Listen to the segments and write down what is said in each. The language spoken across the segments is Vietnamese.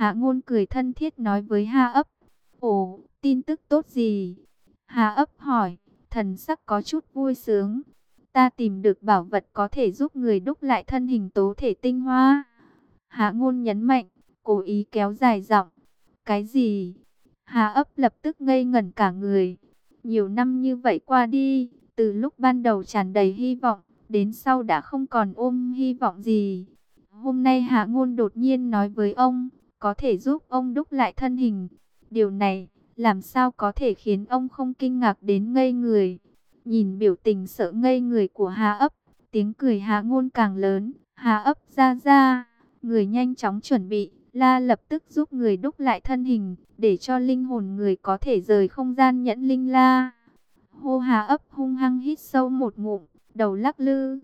Hạ Ngôn cười thân thiết nói với Hạ ấp. Ồ, tin tức tốt gì? Hạ ấp hỏi, thần sắc có chút vui sướng. Ta tìm được bảo vật có thể giúp người đúc lại thân hình tố thể tinh hoa. Hạ Ngôn nhấn mạnh, cố ý kéo dài giọng. Cái gì? Hạ ấp lập tức ngây ngẩn cả người. Nhiều năm như vậy qua đi, từ lúc ban đầu tràn đầy hy vọng, đến sau đã không còn ôm hy vọng gì. Hôm nay Hạ Ngôn đột nhiên nói với ông, có thể giúp ông đúc lại thân hình. Điều này, làm sao có thể khiến ông không kinh ngạc đến ngây người. Nhìn biểu tình sợ ngây người của Hạ ấp, tiếng cười Hạ Ngôn càng lớn. Hạ ấp ra ra, người nhanh chóng chuẩn bị, lập tức giúp người đúc lại thân hình, để cho linh hồn người có thể rời không gian nhẫn linh la. Hô Hạ ấp hung hăng hít sâu một ngụm, đầu lắc lư,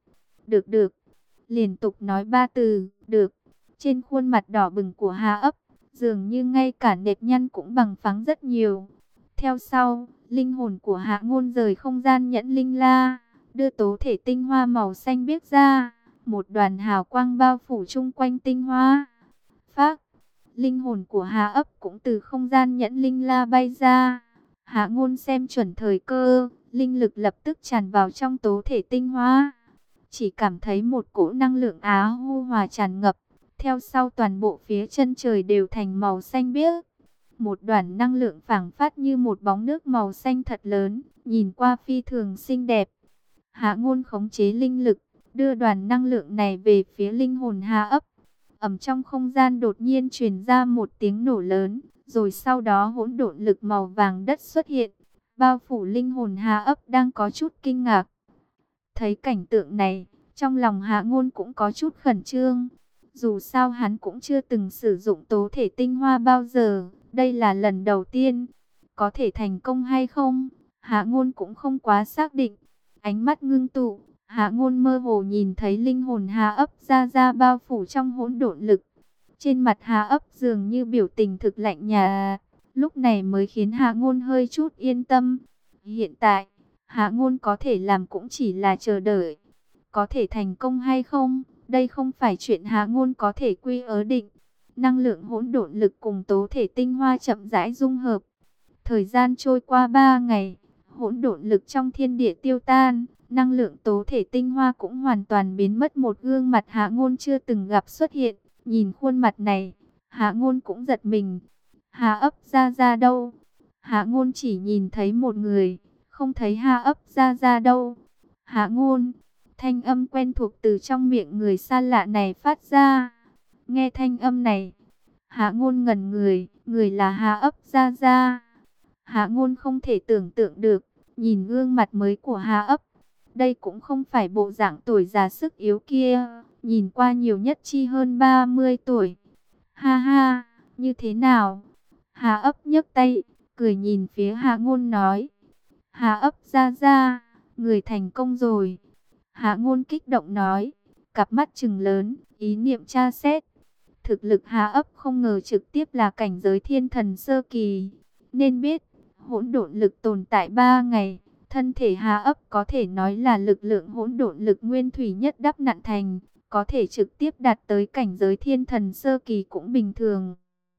được, liên tục nói ba từ, được. Trên khuôn mặt đỏ bừng của Hạ ấp, dường như ngay cả nếp nhăn cũng bằng phẳng rất nhiều. Theo sau, linh hồn của Hạ Ngôn rời không gian nhẫn linh la, đưa tố thể tinh hoa màu xanh biếc ra, một đoàn hào quang bao phủ chung quanh tinh hoa. Phác, linh hồn của Hạ ấp cũng từ không gian nhẫn linh la bay ra. Hạ Ngôn xem chuẩn thời cơ, linh lực lập tức tràn vào trong tố thể tinh hoa. Chỉ cảm thấy một cỗ năng lượng á hu hòa tràn ngập, theo sau toàn bộ phía chân trời đều thành màu xanh biếc. Một đoàn năng lượng phảng phất như một bóng nước màu xanh thật lớn, nhìn qua phi thường xinh đẹp. Hạ Ngôn khống chế linh lực, đưa đoàn năng lượng này về phía linh hồn Hạ ấp. Trong không gian đột nhiên truyền ra một tiếng nổ lớn, rồi sau đó hỗn độn lực màu vàng đất xuất hiện, bao phủ linh hồn Hạ ấp đang có chút kinh ngạc. Thấy cảnh tượng này, trong lòng Hạ Ngôn cũng có chút khẩn trương. Dù sao hắn cũng chưa từng sử dụng tố thể tinh hoa bao giờ, đây là lần đầu tiên. Có thể thành công hay không, Hạ Ngôn cũng không quá xác định. Ánh mắt ngưng tụ, Hạ Ngôn mơ hồ nhìn thấy linh hồn Hạ ấp ra bao phủ trong hỗn độn lực. Trên mặt Hạ ấp dường như biểu tình thực lạnh nhạt, lúc này mới khiến Hạ Ngôn hơi chút yên tâm. Hiện tại, Hạ Ngôn có thể làm cũng chỉ là chờ đợi. Có thể thành công hay không, đây không phải chuyện Hạ Ngôn có thể quy ớ định. Năng lượng hỗn độn lực cùng tố thể tinh hoa chậm rãi dung hợp. Thời gian trôi qua 3 ngày, hỗn độn lực trong thiên địa tiêu tan, năng lượng tố thể tinh hoa cũng hoàn toàn biến mất. Một gương mặt Hạ Ngôn chưa từng gặp xuất hiện. Nhìn khuôn mặt này, Hạ Ngôn cũng giật mình. Hạ ấp ra đâu? Hạ Ngôn chỉ nhìn thấy một người, không thấy Hạ ấp ra đâu. Hạ Ngôn, thanh âm quen thuộc từ trong miệng người xa lạ này phát ra. Nghe thanh âm này, Hạ Ngôn ngẩn người, người là Hạ ấp ra. Hạ Ngôn không thể tưởng tượng được, nhìn gương mặt mới của Hạ ấp, đây cũng không phải bộ dạng tuổi già sức yếu kia, nhìn qua nhiều nhất chi hơn 30 tuổi. Ha ha, như thế nào? Hạ ấp nhấc tay, cười nhìn phía Hạ Ngôn nói. Hạ ấp ra, người thành công rồi. Hạ Ngôn kích động nói, cặp mắt trừng lớn, ý niệm tra xét. Thực lực Hạ ấp không ngờ trực tiếp là cảnh giới thiên thần sơ kỳ. Nên biết, hỗn độn lực tồn tại 3 ngày. Thân thể Hạ ấp có thể nói là lực lượng hỗn độn lực nguyên thủy nhất đắp nặn thành. Có thể trực tiếp đạt tới cảnh giới thiên thần sơ kỳ cũng bình thường.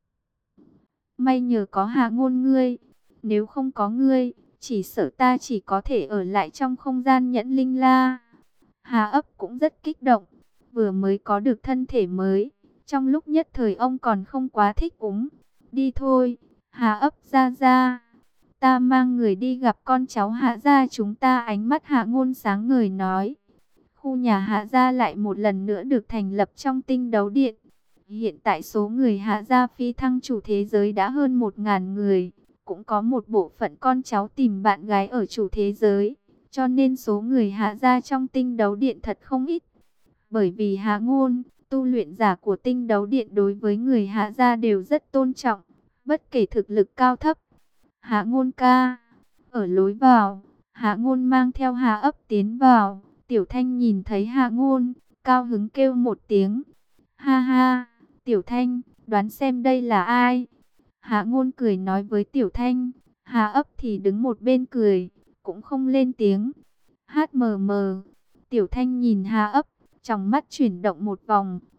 May nhờ có Hạ Ngôn ngươi. Nếu không có ngươi, chỉ sợ ta chỉ có thể ở lại trong không gian nhẫn linh la. Hạ ấp cũng rất kích động. Vừa mới có được thân thể mới, trong lúc nhất thời ông còn không quá thích ứng. Đi thôi, Hạ ấp ra. Ta mang người đi gặp con cháu Hạ gia chúng ta. Ánh mắt Hạ Ngôn sáng ngời nói. Khu nhà Hạ gia lại một lần nữa được thành lập trong tinh đấu điện. Hiện tại số người Hạ gia phi thăng chủ thế giới đã hơn 1000 người. Cũng có một bộ phận con cháu tìm bạn gái ở chủ thế giới. Cho nên số người Hạ gia trong tinh đấu điện thật không ít. Bởi vì Hạ Ngôn, tu luyện giả của tinh đấu điện đối với người Hạ gia đều rất tôn trọng, bất kể thực lực cao thấp. Hạ Ngôn ca, ở lối vào, Hạ Ngôn mang theo Hạ ấp tiến vào. Tiểu Thanh nhìn thấy Hạ Ngôn, cao hứng kêu một tiếng. Ha ha, Tiểu Thanh, đoán xem đây là ai? Hạ Ngôn cười nói với Tiểu Thanh. Hạ ấp thì đứng một bên cười, cũng không lên tiếng. HMM, Tiểu Thanh nhìn Hạ ấp, trong mắt chuyển động một vòng,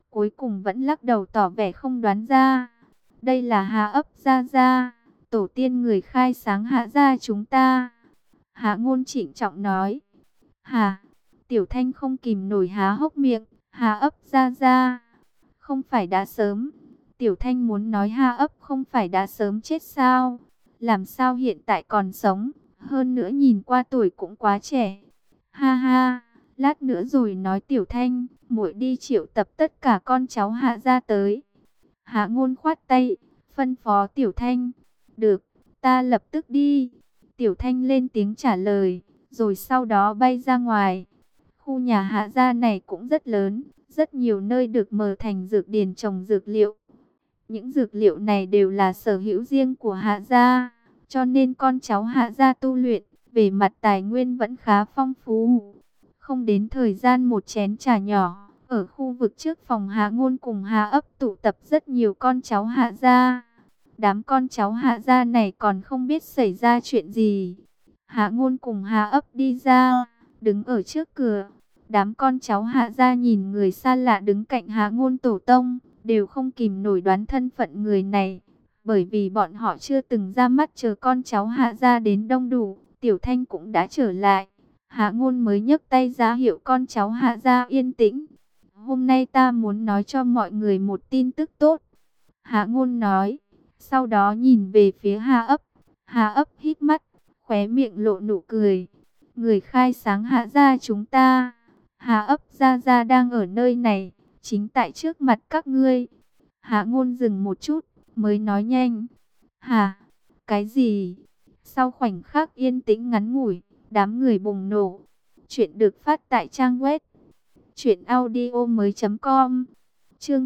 cuối cùng vẫn lắc đầu tỏ vẻ không đoán ra. Đây là Hạ ấp Gia Gia, tổ tiên người khai sáng Hạ gia chúng ta. Hạ Ngôn trịnh trọng nói. Hà, Tiểu Thanh không kìm nổi há hốc miệng. Hạ ấp Gia Gia, không phải đã sớm. Tiểu Thanh muốn nói Hạ ấp không phải đã sớm chết sao? Làm sao hiện tại còn sống? Hơn nữa nhìn qua tuổi cũng quá trẻ. Ha ha, lát nữa rồi nói Tiểu Thanh, muội đi triệu tập tất cả con cháu Hạ gia tới. Hạ Ngôn khoát tay, phân phó Tiểu Thanh. Được, ta lập tức đi. Tiểu Thanh lên tiếng trả lời, rồi sau đó bay ra ngoài. Khu nhà Hạ gia này cũng rất lớn, rất nhiều nơi được mở thành dược điền trồng dược liệu. Những dược liệu này đều là sở hữu riêng của Hạ gia, cho nên con cháu Hạ gia tu luyện, về mặt tài nguyên vẫn khá phong phú. Không đến thời gian một chén trà nhỏ, ở khu vực trước phòng Hạ Ngôn cùng Hạ ấp tụ tập rất nhiều con cháu Hạ gia. Đám con cháu Hạ gia này còn không biết xảy ra chuyện gì. Hạ Ngôn cùng Hạ ấp đi ra, đứng ở trước cửa. Đám con cháu Hạ gia nhìn người xa lạ đứng cạnh Hạ Ngôn tổ tông, đều không kìm nổi đoán thân phận người này. Bởi vì bọn họ chưa từng ra mắt chờ con cháu Hạ gia đến đông đủ, Tiểu Thanh cũng đã trở lại. Hạ Ngôn mới nhấc tay ra hiệu con cháu Hạ gia yên tĩnh. Hôm nay ta muốn nói cho mọi người một tin tức tốt. Hạ Ngôn nói, sau đó nhìn về phía Hạ ấp. Hạ ấp hít mắt, khóe miệng lộ nụ cười. Người khai sáng Hạ gia chúng ta, Hạ ấp Gia Gia đang ở nơi này, chính tại trước mặt các ngươi. Hạ Ngôn dừng một chút, mới nói nhanh. Hả? Cái gì? Sau khoảnh khắc yên tĩnh ngắn ngủi, đám người bùng nổ. Chuyện được phát tại trang web truyệnaudiomoi.com. Chương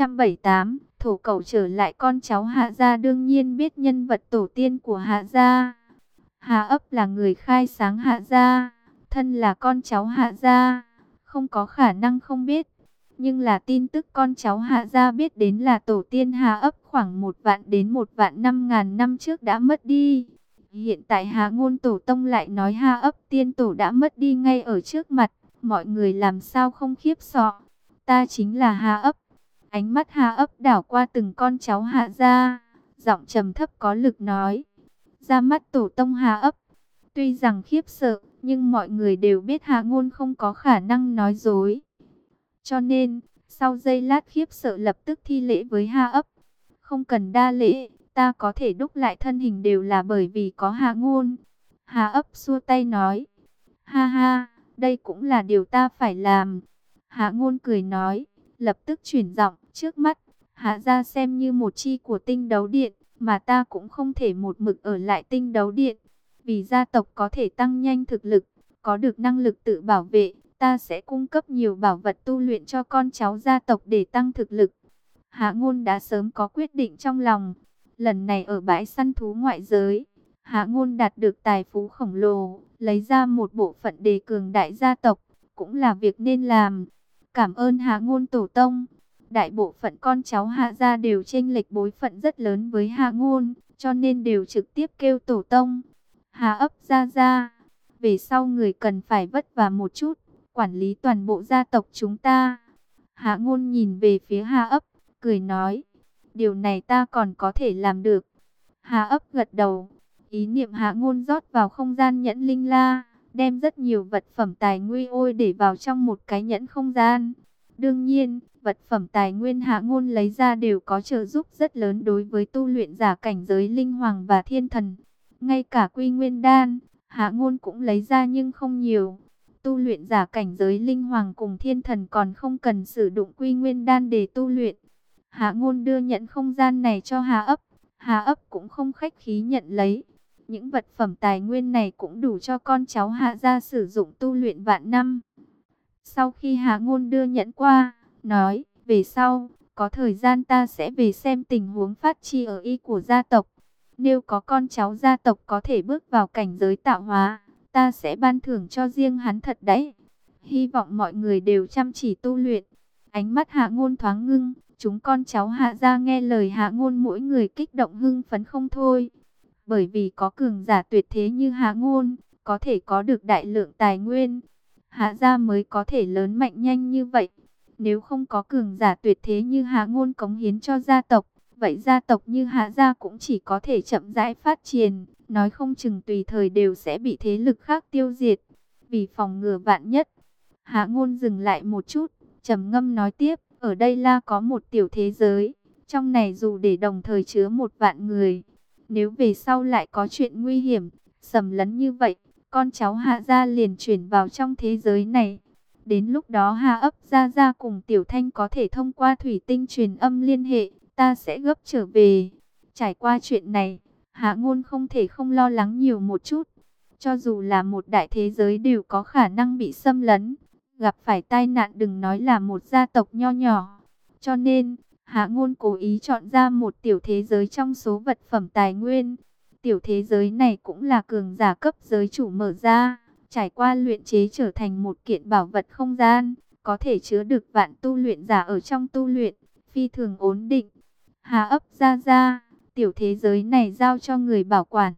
978, thổ cẩu trở lại. Con cháu Hạ gia đương nhiên biết nhân vật tổ tiên của Hạ gia. Hạ ấp là người khai sáng Hạ gia, thân là con cháu Hạ gia, không có khả năng không biết. Nhưng là tin tức con cháu Hạ gia biết đến là tổ tiên Hạ ấp khoảng 1 vạn đến 1.500.000 năm trước đã mất đi. Hiện tại Hạ Ngôn tổ tông lại nói Hạ ấp tiên tổ đã mất đi ngay ở trước mặt, mọi người làm sao không khiếp sợ. Ta chính là Hạ ấp. Ánh mắt Hạ ấp đảo qua từng con cháu Hạ gia, giọng trầm thấp có lực nói. Ra mắt tổ tông Hạ ấp. Tuy rằng khiếp sợ, nhưng mọi người đều biết Hạ Ngôn không có khả năng nói dối. Cho nên, sau giây lát khiếp sợ lập tức thi lễ với Hạ ấp. Không cần đa lễ, ta có thể đúc lại thân hình đều là bởi vì có Hạ Ngôn. Hạ ấp xua tay nói. Ha ha, đây cũng là điều ta phải làm. Hạ Ngôn cười nói, lập tức chuyển giọng, trước mắt, Hạ gia xem như một chi của Tinh Đấu Điện, mà ta cũng không thể một mực ở lại Tinh Đấu Điện. Vì gia tộc có thể tăng nhanh thực lực, có được năng lực tự bảo vệ, ta sẽ cung cấp nhiều bảo vật tu luyện cho con cháu gia tộc để tăng thực lực. Hạ Ngôn đã sớm có quyết định trong lòng. Lần này ở bãi săn thú ngoại giới, Hạ Ngôn đạt được tài phú khổng lồ, lấy ra một bộ phận đề cường đại gia tộc, cũng là việc nên làm. Cảm ơn Hạ Ngôn tổ tông. Đại bộ phận con cháu Hạ gia đều chênh lệch bối phận rất lớn với Hạ Ngôn, cho nên đều trực tiếp kêu tổ tông. Hạ ấp Gia Gia, về sau người cần phải vất vả một chút, quản lý toàn bộ gia tộc chúng ta. Hạ Ngôn nhìn về phía Hạ ấp, cười nói, điều này ta còn có thể làm được. Hạ ấp gật đầu, ý niệm Hạ Ngôn rót vào không gian nhẫn linh la, đem rất nhiều vật phẩm tài nguyên ôi để vào trong một cái nhẫn không gian. Đương nhiên, vật phẩm tài nguyên Hạ Ngôn lấy ra đều có trợ giúp rất lớn đối với tu luyện giả cảnh giới linh hoàng và thiên thần. Ngay cả Quy Nguyên Đan, Hạ Ngôn cũng lấy ra nhưng không nhiều. Tu luyện giả cảnh giới linh hoàng cùng thiên thần còn không cần sử dụng Quy Nguyên Đan để tu luyện. Hạ Ngôn đưa nhận không gian này cho Hạ ấp. Hạ ấp cũng không khách khí nhận lấy. Những vật phẩm tài nguyên này cũng đủ cho con cháu Hạ gia sử dụng tu luyện vạn năm. Sau khi Hạ Ngôn đưa nhẫn qua, nói, về sau, có thời gian ta sẽ về xem tình huống phát chi ở y của gia tộc. Nếu có con cháu gia tộc có thể bước vào cảnh giới tạo hóa, ta sẽ ban thưởng cho riêng hắn thật đấy. Hy vọng mọi người đều chăm chỉ tu luyện. Ánh mắt Hạ Ngôn thoáng ngưng, chúng con cháu Hạ gia nghe lời Hạ Ngôn mỗi người kích động hưng phấn không thôi. Bởi vì có cường giả tuyệt thế như Hạ Ngôn, có thể có được đại lượng tài nguyên, Hạ gia mới có thể lớn mạnh nhanh như vậy. Nếu không có cường giả tuyệt thế như Hạ Ngôn cống hiến cho gia tộc, vậy gia tộc như Hạ gia cũng chỉ có thể chậm rãi phát triển, nói không chừng tùy thời đều sẽ bị thế lực khác tiêu diệt. Vì phòng ngừa vạn nhất, Hạ Ngôn dừng lại một chút, trầm ngâm nói tiếp, ở đây là có một tiểu thế giới, trong này dù để đồng thời chứa 1 vạn người, nếu về sau lại có chuyện nguy hiểm, xâm lấn như vậy, con cháu Hạ gia liền chuyển vào trong thế giới này. Đến lúc đó Hạ ấp gia cùng Tiểu Thanh có thể thông qua thủy tinh truyền âm liên hệ, ta sẽ gấp trở về. Trải qua chuyện này, Hạ Ngôn không thể không lo lắng nhiều một chút. Cho dù là một đại thế giới đều có khả năng bị xâm lấn, gặp phải tai nạn đừng nói là một gia tộc nho nhỏ. Cho nên, Hạ Ngôn cố ý chọn ra một tiểu thế giới trong số vật phẩm tài nguyên. Tiểu thế giới này cũng là cường giả cấp giới chủ mở ra, trải qua luyện chế trở thành một kiện bảo vật không gian, có thể chứa được vạn tu luyện giả ở trong tu luyện, phi thường ổn định. Hạ ấp ra, tiểu thế giới này giao cho người bảo quản.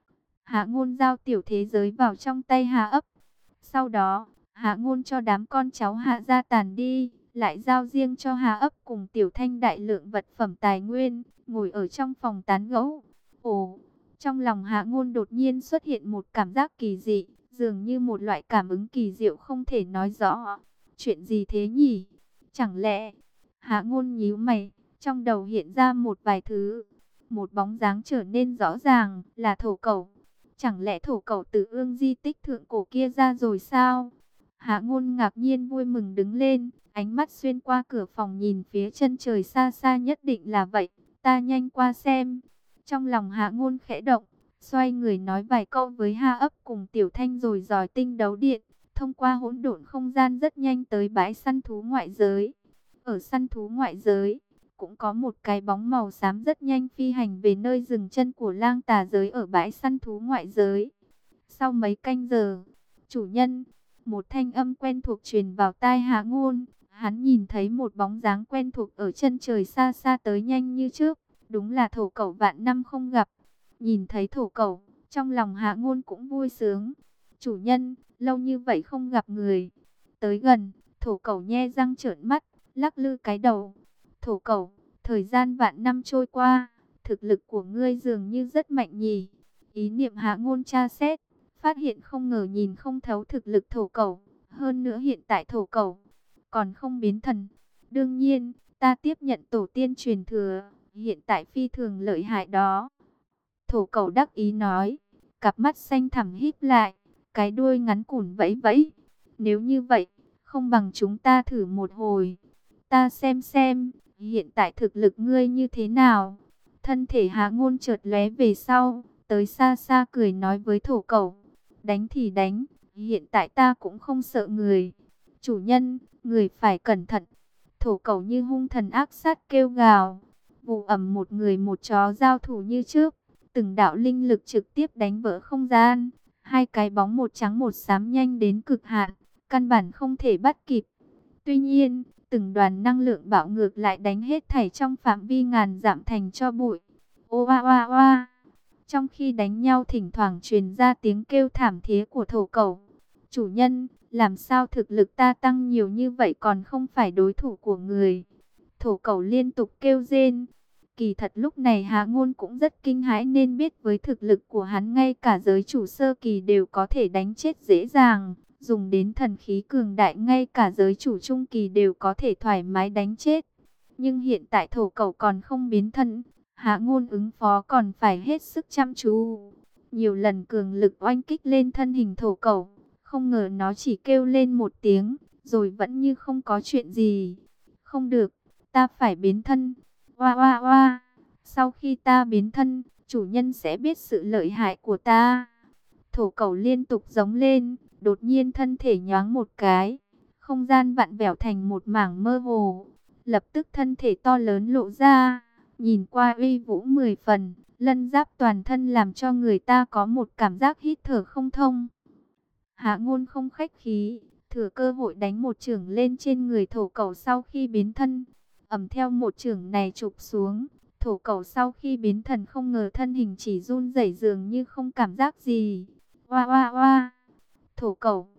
Hạ Ngôn giao tiểu thế giới vào trong tay Hạ ấp. Sau đó, Hạ Ngôn cho đám con cháu Hạ gia tàn đi, lại giao riêng cho Hạ ấp cùng Tiểu Thanh đại lượng vật phẩm tài nguyên, ngồi ở trong phòng tán gẫu. Ồ, trong lòng Hạ Ngôn đột nhiên xuất hiện một cảm giác kỳ dị, dường như một loại cảm ứng kỳ diệu không thể nói rõ. Chuyện gì thế nhỉ? Chẳng lẽ... Hạ Ngôn nhíu mày, trong đầu hiện ra một vài thứ. Một bóng dáng trở nên rõ ràng, là thổ cẩu. Chẳng lẽ thổ cẩu từ ương di tích thượng cổ kia ra rồi sao? Hạ Ngôn ngạc nhiên vui mừng đứng lên, ánh mắt xuyên qua cửa phòng nhìn phía chân trời xa xa, nhất định là vậy, ta nhanh qua xem. Trong lòng Hạ Ngôn khẽ động, xoay người nói vài câu với Hạ ấp cùng Tiểu Thanh rồi dòi tinh đấu điện, thông qua hỗn độn không gian rất nhanh tới bãi săn thú ngoại giới. Ở săn thú ngoại giới, cũng có một cái bóng màu xám rất nhanh phi hành về nơi dừng chân của lang tà giới ở bãi săn thú ngoại giới. Sau mấy canh giờ, chủ nhân, một thanh âm quen thuộc truyền vào tai Hạ Ngôn. Hắn nhìn thấy một bóng dáng quen thuộc ở chân trời xa xa tới nhanh như trước. Đúng là thổ cẩu vạn năm không gặp. Nhìn thấy thổ cẩu, trong lòng Hạ Ngôn cũng vui sướng. Chủ nhân, lâu như vậy không gặp người. Tới gần, thổ cẩu nhe răng trợn mắt, lắc lư cái đầu. Thổ cẩu, thời gian vạn năm trôi qua, thực lực của ngươi dường như rất mạnh nhỉ. Ý niệm Hạ Ngôn tra xét, phát hiện không ngờ nhìn không thấu thực lực thổ cẩu. Hơn nữa hiện tại thổ cẩu còn không biến thần. Đương nhiên, ta tiếp nhận tổ tiên truyền thừa, hiện tại phi thường lợi hại đó. Thổ cẩu đắc ý nói, cặp mắt xanh thẳm híp lại, cái đuôi ngắn cùn vẫy vẫy. Nếu như vậy, không bằng chúng ta thử một hồi. Ta xem, hiện tại thực lực ngươi như thế nào? Thân thể Hạ Ngôn chợt lóe về sau, tới xa xa cười nói với thổ cẩu. Đánh thì đánh, hiện tại ta cũng không sợ người. Chủ nhân, người phải cẩn thận. Thổ cẩu như hung thần ác sát kêu gào. Vụ ầm một người một chó giao thủ như trước. Từng đạo linh lực trực tiếp đánh vỡ không gian. Hai cái bóng một trắng một xám nhanh đến cực hạn, căn bản không thể bắt kịp. Tuy nhiên, từng đoàn năng lượng bạo ngược lại đánh hết thảy trong phạm vi ngàn dặm thành cho bụi. Ô oa oa oa. Trong khi đánh nhau thỉnh thoảng truyền ra tiếng kêu thảm thiết của thổ cẩu. Chủ nhân, làm sao thực lực ta tăng nhiều như vậy còn không phải đối thủ của người? Thổ cẩu liên tục kêu rên. Kỳ thật lúc này Hạ Ngôn cũng rất kinh hãi, nên biết với thực lực của hắn ngay cả giới chủ sơ kỳ đều có thể đánh chết dễ dàng. Dùng đến thần khí cường đại ngay cả giới chủ trung kỳ đều có thể thoải mái đánh chết. Nhưng hiện tại thổ cẩu còn không biến thân, Hạ Ngôn ứng phó còn phải hết sức chăm chú. Nhiều lần cường lực oanh kích lên thân hình thổ cẩu, không ngờ nó chỉ kêu lên một tiếng, rồi vẫn như không có chuyện gì. Không được, ta phải biến thân. Oa oa oa, sau khi ta biến thân, chủ nhân sẽ biết sự lợi hại của ta. Thổ cẩu liên tục giống lên, đột nhiên thân thể nhoáng một cái, không gian vặn vẹo thành một mảng mơ hồ. Lập tức thân thể to lớn lộ ra, nhìn qua uy vũ 10 phần, lân giáp toàn thân làm cho người ta có một cảm giác hít thở không thông. Hạ Ngôn không khách khí, thừa cơ hội đánh một chưởng lên trên người thổ cẩu sau khi biến thân. Ầm theo một chưởng này chụp xuống, thổ cẩu sau khi biến thần không ngờ thân hình chỉ run rẩy dường như không cảm giác gì. Oa oa oa. Thổ cẩu,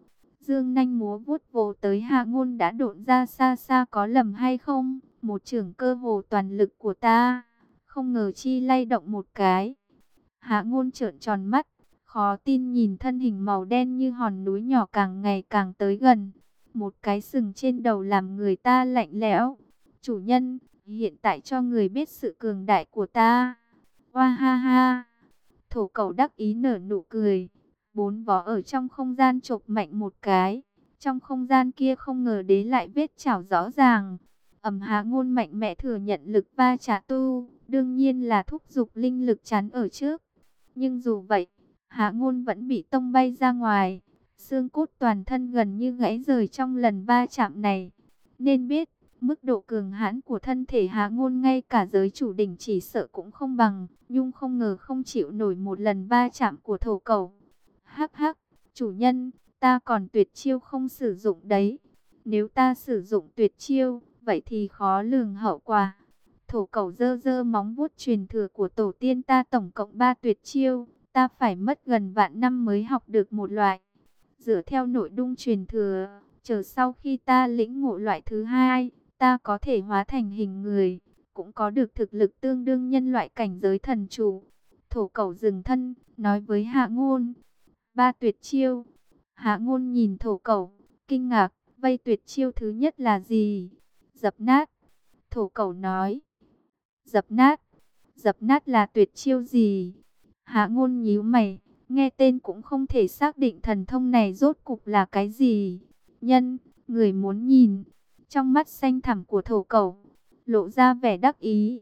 Dương nanh múa vuốt vồ tới Hạ Ngôn đã độn ra xa xa, có lầm hay không? Một chưởng cơ hồ toàn lực của ta, không ngờ chi lay động một cái. Hạ Ngôn trợn tròn mắt, khó tin nhìn thân hình màu đen như hòn núi nhỏ càng ngày càng tới gần. Một cái sừng trên đầu làm người ta lạnh lẽo. Chủ nhân, hiện tại cho người biết sự cường đại của ta. Hoa ha ha. Thổ Cẩu đắc ý nở nụ cười. Bốn vó ở trong không gian chộp mạnh một cái. Trong không gian kia không ngờ đế lại vết chảo rõ ràng. Hạ Ngôn mạnh mẽ thừa nhận lực va chạm tu, đương nhiên là thúc giục linh lực chắn ở trước. Nhưng dù vậy, Hạ Ngôn vẫn bị tông bay ra ngoài, xương cốt toàn thân gần như gãy rời trong lần va chạm này. Nên biết, mức độ cường hãn của thân thể Hạ Ngôn ngay cả giới chủ đỉnh chỉ sợ cũng không bằng, nhưng không ngờ không chịu nổi một lần va chạm của Thổ Cẩu. Hắc hắc, chủ nhân, ta còn tuyệt chiêu không sử dụng đấy. Nếu ta sử dụng tuyệt chiêu, vậy thì khó lường hậu quả. Thổ Cẩu giơ giơ móng vuốt, truyền thừa của tổ tiên ta tổng cộng 3 tuyệt chiêu, ta phải mất gần vạn năm mới học được một loại. Dựa theo nội dung truyền thừa, chờ sau khi ta lĩnh ngộ loại thứ hai, ta có thể hóa thành hình người, cũng có được thực lực tương đương nhân loại cảnh giới thần chủ. Thổ Cẩu dừng thân, nói với Hạ Ngôn, 3 tuyệt chiêu. Hạ Ngôn nhìn Thổ Cẩu, kinh ngạc, vây tuyệt chiêu thứ nhất là gì? Dập nát. Thổ Cẩu nói, dập nát. Dập nát là tuyệt chiêu gì? Hạ Ngôn nhíu mày, nghe tên cũng không thể xác định thần thông này rốt cục là cái gì. Nhân, người muốn nhìn. Trong mắt xanh thẳm của Thổ Cẩu lộ ra vẻ đắc ý.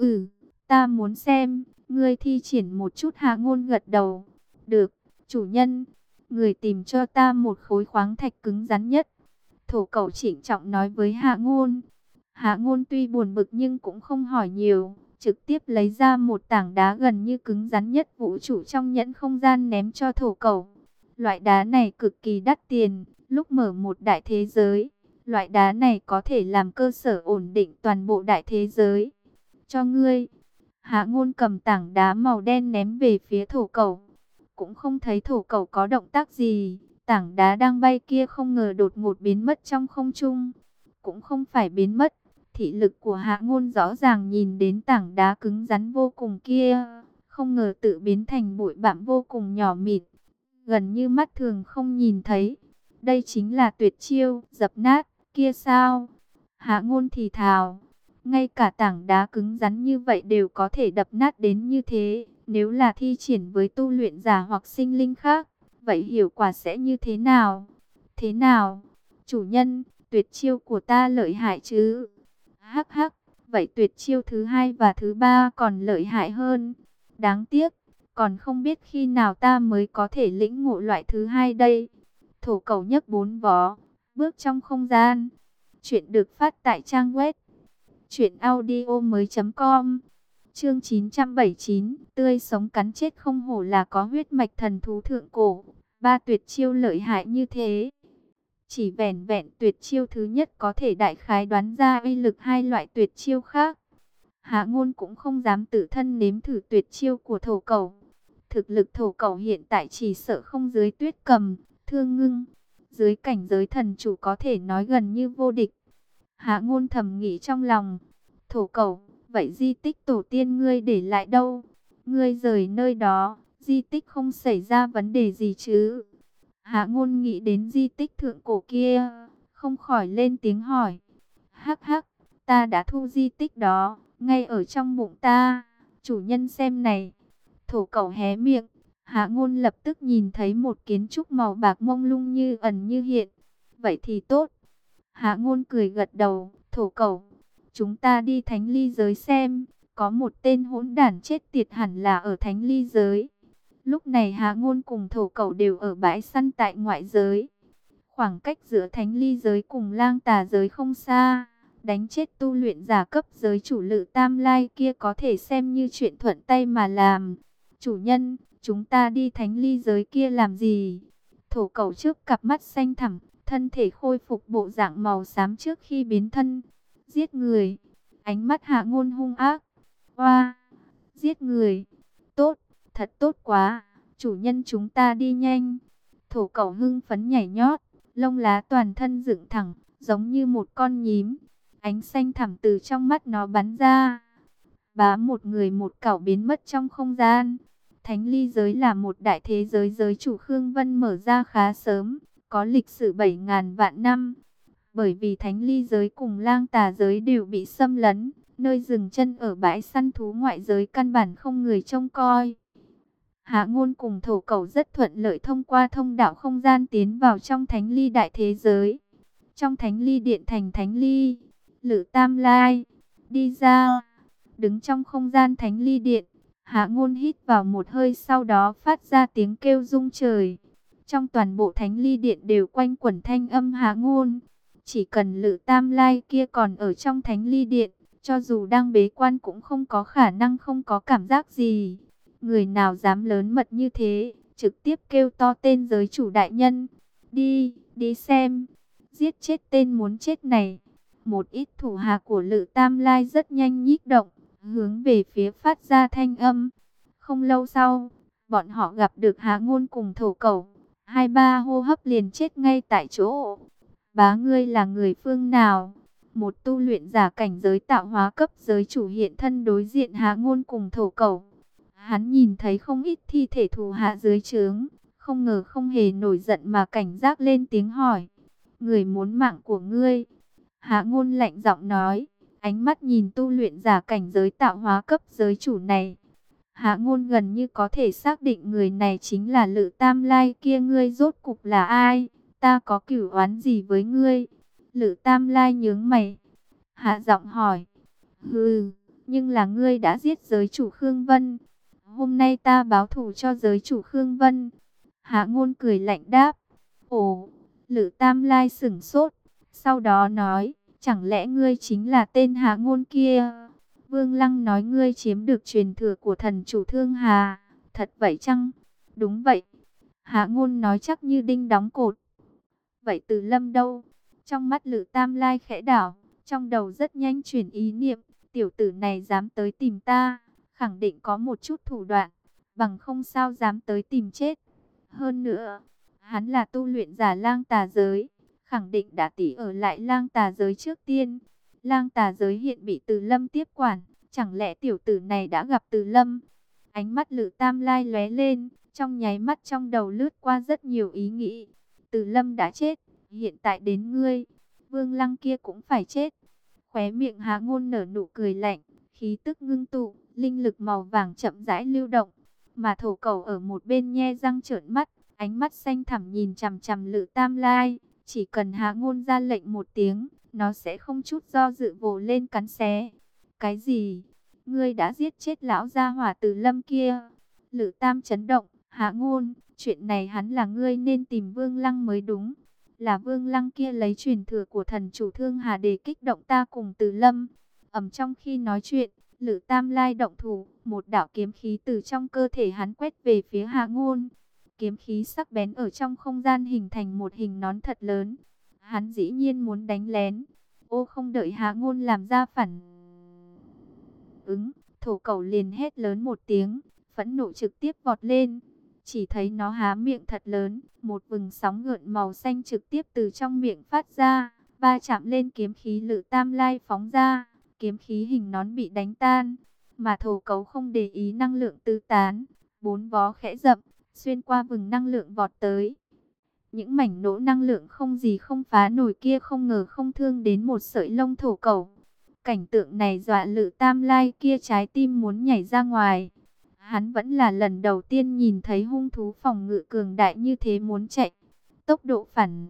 Ta muốn xem, ngươi thi triển một chút. Hạ Ngôn gật đầu. Được, chủ nhân, người tìm cho ta một khối khoáng thạch cứng rắn nhất. Thổ Cẩu trịnh trọng nói với Hạ Ngôn. Hạ Ngôn tuy buồn bực nhưng cũng không hỏi nhiều, trực tiếp lấy ra một tảng đá gần như cứng rắn nhất vũ trụ trong nhẫn không gian ném cho Thổ Cẩu. Loại đá này cực kỳ đắt tiền, lúc mở một đại thế giới, loại đá này có thể làm cơ sở ổn định toàn bộ đại thế giới. Cho ngươi. Hạ Ngôn cầm tảng đá màu đen ném về phía Thổ Cẩu. Cũng không thấy Thổ Cẩu có động tác gì, tảng đá đang bay kia không ngờ đột ngột biến mất trong không trung. Cũng không phải biến mất, thị lực của Hạ Ngôn rõ ràng nhìn đến tảng đá cứng rắn vô cùng kia, không ngờ tự biến thành bụi bặm vô cùng nhỏ mịn, gần như mắt thường không nhìn thấy. Đây chính là tuyệt chiêu dập nát kia sao? Hạ Ngôn thì thào, ngay cả tảng đá cứng rắn như vậy đều có thể đập nát đến như thế. Nếu là thi triển với tu luyện giả hoặc sinh linh khác, vậy hiệu quả sẽ như thế nào? Thế nào? Chủ nhân, tuyệt chiêu của ta lợi hại chứ? Hắc hắc, vậy tuyệt chiêu thứ hai và thứ ba còn lợi hại hơn. Đáng tiếc, còn không biết khi nào ta mới có thể lĩnh ngộ loại thứ hai đây. Thổ Cẩu nhấc bốn vó, bước trong không gian. Chuyện được phát tại trang web truyệnaudiomoi.com. Chương 979, tươi sống cắn chết không hổ là có huyết mạch thần thú thượng cổ. 3 tuyệt chiêu lợi hại như thế. Chỉ vẻn vẹn tuyệt chiêu thứ nhất có thể đại khái đoán ra uy lực hai loại tuyệt chiêu khác. Hạ Ngôn cũng không dám tự thân nếm thử tuyệt chiêu của Thổ Cẩu. Thực lực Thổ Cẩu hiện tại chỉ sợ không dưới Tuyết Cầm, Thương Ngưng. Dưới cảnh giới thần chủ có thể nói gần như vô địch. Hạ Ngôn thầm nghĩ trong lòng. Thổ Cẩu, vậy di tích tổ tiên ngươi để lại đâu? Ngươi rời nơi đó, di tích không xảy ra vấn đề gì chứ? Hạ Ngôn nghĩ đến di tích thượng cổ kia, không khỏi lên tiếng hỏi. Hắc hắc, ta đã thu di tích đó, ngay ở trong bụng ta. Chủ nhân xem này. Thổ Cẩu hé miệng, Hạ Ngôn lập tức nhìn thấy một kiến trúc màu bạc mông lung như ẩn như hiện. Vậy thì tốt. Hạ Ngôn cười gật đầu. Thổ Cẩu, chúng ta đi Thánh Ly giới xem, có một tên hỗn đản chết tiệt hẳn là ở Thánh Ly giới. Lúc này Hạ Ngôn cùng Thổ Cẩu đều ở bãi săn tại ngoại giới. Khoảng cách giữa Thánh Ly giới cùng Lang Tà giới không xa. Đánh chết tu luyện giả cấp giới chủ Lự Tam Lai kia có thể xem như chuyện thuận tay mà làm. Chủ nhân, chúng ta đi Thánh Ly giới kia làm gì? Thổ Cẩu trước cặp mắt xanh thẳm, thân thể khôi phục bộ dạng màu xám trước khi biến thân. Giết người. Ánh mắt Hạ Ngôn hung ác. Oa, giết người. Tốt, thật tốt quá. Chủ nhân chúng ta đi nhanh. Thổ Cẩu hưng phấn nhảy nhót, lông lá toàn thân dựng thẳng, giống như một con nhím. Ánh xanh thẳm từ trong mắt nó bắn ra. Bá một người một cẩu biến mất trong không gian. Thánh ly giới là một đại thế giới giới chủ Khương Vân mở ra khá sớm, có lịch sử 7.000 vạn năm. Bởi vì thánh ly giới cùng lang tà giới đều bị xâm lấn, nơi dừng chân ở bãi săn thú ngoại giới căn bản không người trông coi. Hạ Ngôn cùng Thổ Cẩu rất thuận lợi thông qua thông đạo không gian tiến vào trong thánh ly đại thế giới. Trong thánh ly điện thành thánh ly, Lữ Tam Lai đi ra, đứng trong không gian thánh ly điện. Hạ Ngôn hít vào một hơi, sau đó phát ra tiếng kêu rung trời. Trong toàn bộ thánh ly điện đều quanh quẩn thanh âm Hạ Ngôn. Chỉ cần Lữ Tam Lai kia còn ở trong thánh ly điện, cho dù đang bế quan cũng không có khả năng không có cảm giác gì. Người nào dám lớn mật như thế, trực tiếp kêu to tên giới chủ đại nhân. Đi xem, giết chết tên muốn chết này. Một ít thủ hạ của Lữ Tam Lai rất nhanh nhích động, hướng về phía phát ra thanh âm. Không lâu sau, bọn họ gặp được Hạ Ngôn cùng Thổ Cẩu. 2-3 hô hấp liền chết ngay tại chỗ. Bá, ngươi là người phương nào? Một tu luyện giả cảnh giới tạo hóa cấp giới chủ hiện thân đối diện Hạ Ngôn cùng Thổ Cẩu. Hắn nhìn thấy không ít thi thể thủ hạ dưới trướng, không ngờ không hề nổi giận mà cảnh giác lên tiếng hỏi. Người muốn mạng của ngươi? Hạ Ngôn lạnh giọng nói, ánh mắt nhìn tu luyện giả cảnh giới tạo hóa cấp giới chủ này. Hạ Ngôn gần như có thể xác định người này chính là Lữ Tam Lai kia. Ngươi rốt cục là ai? Ta có cửu oán gì với ngươi? Lữ Tam Lai nhướng mày, hạ giọng hỏi. Hừ, nhưng là ngươi đã giết giới chủ Khương Vân. Hôm nay ta báo thù cho giới chủ Khương Vân. Hạ Ngôn cười lạnh đáp. Ồ, Lữ Tam Lai sửng sốt, sau đó nói, chẳng lẽ ngươi chính là tên Hạ Ngôn kia? Vương Lăng nói ngươi chiếm được truyền thừa của thần chủ Thương Hà, thật vậy chăng? Đúng vậy. Hạ Ngôn nói chắc như đinh đóng cột. Vậy Từ Lâm đâu? Trong mắt Lữ Tam Lai khẽ đảo, trong đầu rất nhanh chuyển ý niệm, tiểu tử này dám tới tìm ta, khẳng định có một chút thủ đoạn, bằng không sao dám tới tìm chết. Hơn nữa, hắn là tu luyện giả lang tà giới, khẳng định đã tỉ ở lại lang tà giới trước tiên. Lang tà giới hiện bị Từ Lâm tiếp quản, chẳng lẽ tiểu tử này đã gặp Từ Lâm? Ánh mắt Lữ Tam Lai lóe lên, trong nháy mắt trong đầu lướt qua rất nhiều ý nghĩ. Từ Lâm đã chết, hiện tại đến ngươi, Vương Lăng kia cũng phải chết. Khóe miệng Hạ Ngôn nở nụ cười lạnh, khí tức ngưng tụ, linh lực màu vàng chậm rãi lưu động. Mà Thổ Cẩu ở một bên nhe răng trợn mắt, ánh mắt xanh thẳm nhìn chằm chằm Lữ Tam Lai. Chỉ cần Hạ Ngôn ra lệnh một tiếng, nó sẽ không chút do dự vồ lên cắn xé. Cái gì? Ngươi đã giết chết lão gia hỏa Từ Lâm kia? Lữ Tam chấn động. Hạ Ngôn, chuyện này hắn là ngươi nên tìm Vương Lăng mới đúng. Là Vương Lăng kia lấy truyền thừa của thần chủ Thương Hà để kích động ta cùng Từ Lâm. Trong khi nói chuyện, Lữ Tam Lai động thủ, một đạo kiếm khí từ trong cơ thể hắn quét về phía Hạ Ngôn. Kiếm khí sắc bén ở trong không gian hình thành một hình nón thật lớn. Hắn dĩ nhiên muốn đánh lén. Không đợi Hạ Ngôn làm ra phản ứng, Thổ Cẩu liền hét lớn một tiếng, phẫn nộ trực tiếp vọt lên. Chỉ thấy nó há miệng thật lớn, một vầng sóng gợn màu xanh trực tiếp từ trong miệng phát ra, va chạm lên kiếm khí Lữ Tam Lai phóng ra. Kiếm khí hình nón bị đánh tan, mà Thổ Cẩu không để ý năng lượng tứ tán, bốn vó khẽ dậm, xuyên qua vầng năng lượng vọt tới. Những mảnh nổ năng lượng không gì không phá nổi kia không ngờ không thương đến một sợi lông Thổ Cẩu. Cảnh tượng này dọa Lữ Tam Lai kia trái tim muốn nhảy ra ngoài. Hắn vẫn là lần đầu tiên nhìn thấy hung thú phòng ngự cường đại như thế muốn chạy. Tốc độ phản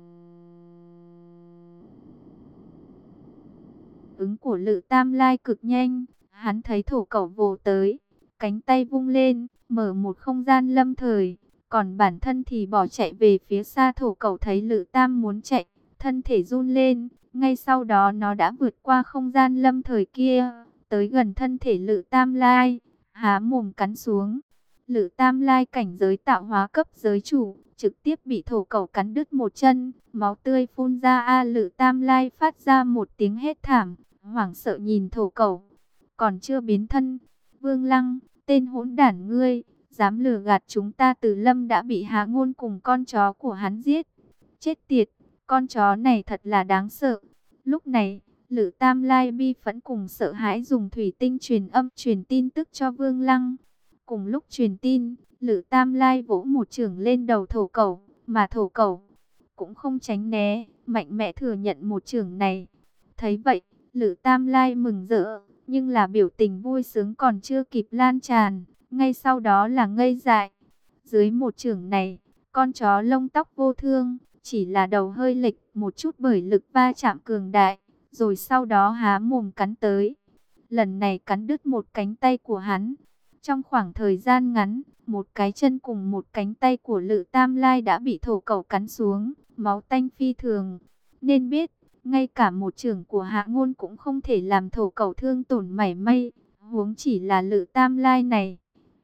ứng của Lữ Tam Lai cực nhanh. Hắn thấy Thổ Cẩu vồ tới, cánh tay vung lên, mở một không gian lâm thời. Còn bản thân thì bỏ chạy về phía xa. Thổ Cẩu thấy Lữ Tam muốn chạy, thân thể run lên. Ngay sau đó nó đã vượt qua không gian lâm thời kia, tới gần thân thể Lữ Tam Lai, há mồm cắn xuống. Lữ Tam Lai cảnh giới tạo hóa cấp giới chủ, trực tiếp bị Thổ Cẩu cắn đứt một chân, máu tươi phun ra. Lữ Tam Lai phát ra một tiếng hét thảm, hoảng sợ nhìn Thổ Cẩu. Còn chưa biến thân, Vương Lăng, tên hỗn đản ngươi, dám lừa gạt chúng ta. Từ Lâm đã bị Hạ Ngôn cùng con chó của hắn giết. Chết tiệt, con chó này thật là đáng sợ. Lúc này, Lữ Tam Lai bi phẫn cùng sợ hãi dùng thủy tinh truyền âm truyền tin tức cho Vương Lăng. Cùng lúc truyền tin, Lữ Tam Lai vỗ một chưởng lên đầu thổ cẩu, mà thổ cẩu cũng không tránh né, mạnh mẽ thừa nhận một chưởng này. Thấy vậy, Lữ Tam Lai mừng rỡ, nhưng là biểu tình vui sướng còn chưa kịp lan tràn, ngay sau đó là ngây dại. Dưới một chưởng này, con chó lông tóc vô thương, chỉ là đầu hơi lệch một chút bởi lực va chạm cường đại, rồi sau đó há mồm cắn tới. Lần này cắn đứt một cánh tay của hắn. Trong khoảng thời gian ngắn, một cái chân cùng một cánh tay của Lữ Tam Lai đã bị thổ cẩu cắn xuống, máu tanh phi thường. Nên biết, ngay cả một chưởng của Hạ Ngôn cũng không thể làm thổ cẩu thương tổn mảy may, huống chỉ là Lữ Tam Lai này.